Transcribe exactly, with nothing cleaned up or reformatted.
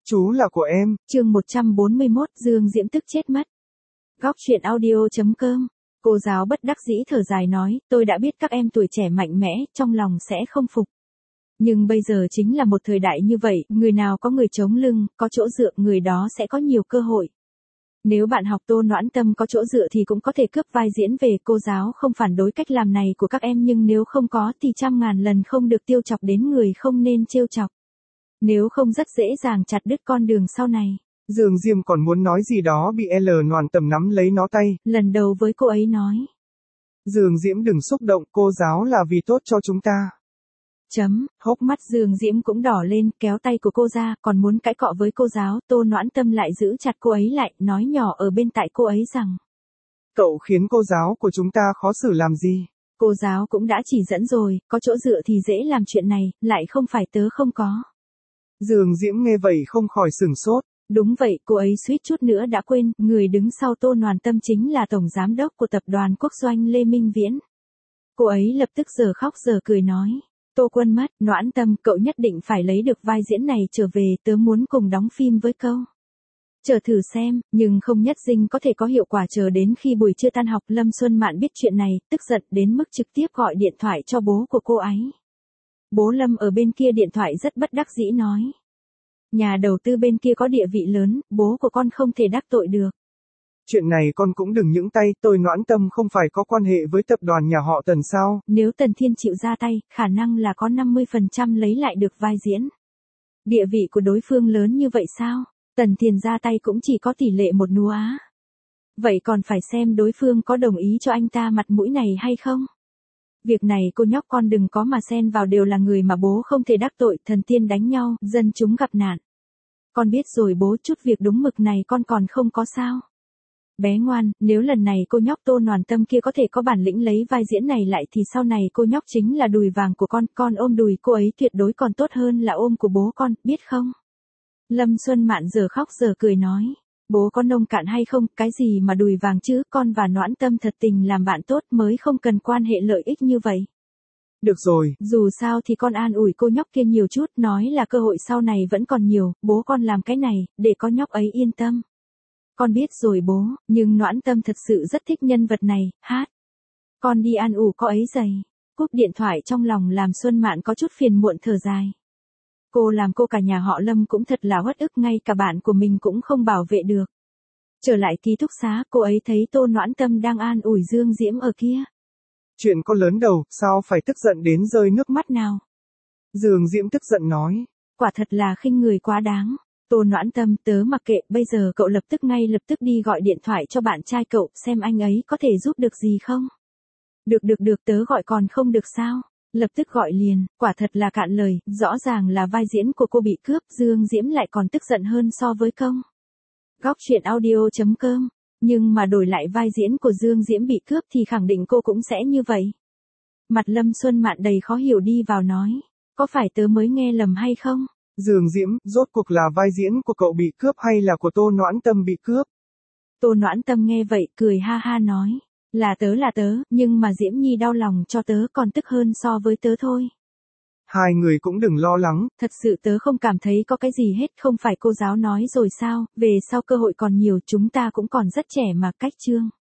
Chú là của em. Chương một trăm bốn mươi mốt, Dương Diễm tức chết mất. Góc truyện audio chấm com. Cô giáo bất đắc dĩ thở dài nói, tôi đã biết các em tuổi trẻ mạnh mẽ, trong lòng sẽ không phục. Nhưng bây giờ chính là một thời đại như vậy, người nào có người chống lưng, có chỗ dựa, người đó sẽ có nhiều cơ hội. Nếu bạn học Tô Noãn Tâm có chỗ dựa thì cũng có thể cướp vai diễn về, cô giáo không phản đối cách làm này của các em, nhưng nếu không có thì trăm ngàn lần không được tiêu chọc đến người không nên trêu chọc. Nếu không rất dễ dàng chặt đứt con đường sau này. Dương Diễm còn muốn nói gì đó bị L Noãn Tâm nắm lấy nó tay. Lần đầu với cô ấy nói. Dương Diễm đừng xúc động, cô giáo là vì tốt cho chúng ta. Chấm, hốc mắt Dương Diễm cũng đỏ lên, kéo tay của cô ra, còn muốn cãi cọ với cô giáo, Tô Noãn Tâm lại giữ chặt cô ấy lại, nói nhỏ ở bên tai cô ấy rằng. Cậu khiến cô giáo của chúng ta khó xử làm gì? Cô giáo cũng đã chỉ dẫn rồi, có chỗ dựa thì dễ làm chuyện này, lại không phải tớ không có. Dương Diễm nghe vậy không khỏi sửng sốt. Đúng vậy, cô ấy suýt chút nữa đã quên, người đứng sau Tô Noãn Tâm chính là tổng giám đốc của tập đoàn Quốc Doanh Lê Minh Viễn. Cô ấy lập tức giờ khóc giờ cười nói. Tô Quân mất, Noãn Tâm, cậu nhất định phải lấy được vai diễn này trở về, tớ muốn cùng đóng phim với cậu. Chờ thử xem, nhưng không nhất định có thể có hiệu quả. Chờ đến khi buổi trưa tan học, Lâm Xuân Mạn biết chuyện này, tức giận đến mức trực tiếp gọi điện thoại cho bố của cô ấy. Bố Lâm ở bên kia điện thoại rất bất đắc dĩ nói. Nhà đầu tư bên kia có địa vị lớn, bố của con không thể đắc tội được. Chuyện này con cũng đừng nhúng tay, tôi Noãn Tâm không phải có quan hệ với tập đoàn nhà họ Tần sao? Nếu Tần Thiên chịu ra tay, khả năng là có năm mươi phần trăm lấy lại được vai diễn. Địa vị của đối phương lớn như vậy sao? Tần Thiên ra tay cũng chỉ có tỷ lệ một núa á. Vậy còn phải xem đối phương có đồng ý cho anh ta mặt mũi này hay không? Việc này cô nhóc con đừng có mà xen vào, đều là người mà bố không thể đắc tội, thần tiên đánh nhau, dân chúng gặp nạn. Con biết rồi bố, chút việc đúng mực này con còn không có sao? Bé ngoan, nếu lần này cô nhóc Tô Noãn Tâm kia có thể có bản lĩnh lấy vai diễn này lại thì sau này cô nhóc chính là đùi vàng của con, con ôm đùi cô ấy tuyệt đối còn tốt hơn là ôm của bố con, biết không? Lâm Xuân Mạn giờ khóc giờ cười nói, bố con nông cạn hay không, cái gì mà đùi vàng chứ, con và Noãn Tâm thật tình làm bạn tốt mới không cần quan hệ lợi ích như vậy. Được rồi. Dù sao thì con an ủi cô nhóc kia nhiều chút, nói là cơ hội sau này vẫn còn nhiều, bố con làm cái này, để con nhóc ấy yên tâm. Con biết rồi bố, nhưng Noãn Tâm thật sự rất thích nhân vật này, hát. Con đi an ủi cô ấy dày. Cúp điện thoại trong lòng làm Xuân Mạn có chút phiền muộn thở dài. Cô làm cô cả nhà họ Lâm cũng thật là uất ức, ngay cả bạn của mình cũng không bảo vệ được. Trở lại ký túc xá, cô ấy thấy Tô Noãn Tâm đang an ủi Dương Diễm ở kia. Chuyện có lớn đầu, sao phải tức giận đến rơi nước mắt nào? Dương Diễm tức giận nói. Quả thật là khinh người quá đáng. Tô Noãn Tâm, tớ mặc kệ, bây giờ cậu lập tức ngay lập tức đi gọi điện thoại cho bạn trai cậu, xem anh ấy có thể giúp được gì không? Được được được, tớ gọi còn không được sao? Lập tức gọi liền, quả thật là cạn lời, rõ ràng là vai diễn của cô bị cướp, Dương Diễm lại còn tức giận hơn so với công. Góc truyện audio chấm com. Nhưng mà đổi lại vai diễn của Dương Diễm bị cướp thì khẳng định cô cũng sẽ như vậy. Mặt Lâm Xuân Mạn đầy khó hiểu đi vào nói, có phải tớ mới nghe lầm hay không? Dương Diễm, rốt cuộc là vai diễn của cậu bị cướp hay là của Tô Noãn Tâm bị cướp? Tô Noãn Tâm nghe vậy, cười ha ha nói, là tớ là tớ, nhưng mà Diễm Nhi đau lòng cho tớ còn tức hơn so với tớ thôi. Hai người cũng đừng lo lắng. Thật sự tớ không cảm thấy có cái gì hết, không phải cô giáo nói rồi sao, về sau cơ hội còn nhiều, chúng ta cũng còn rất trẻ mà, cách chương.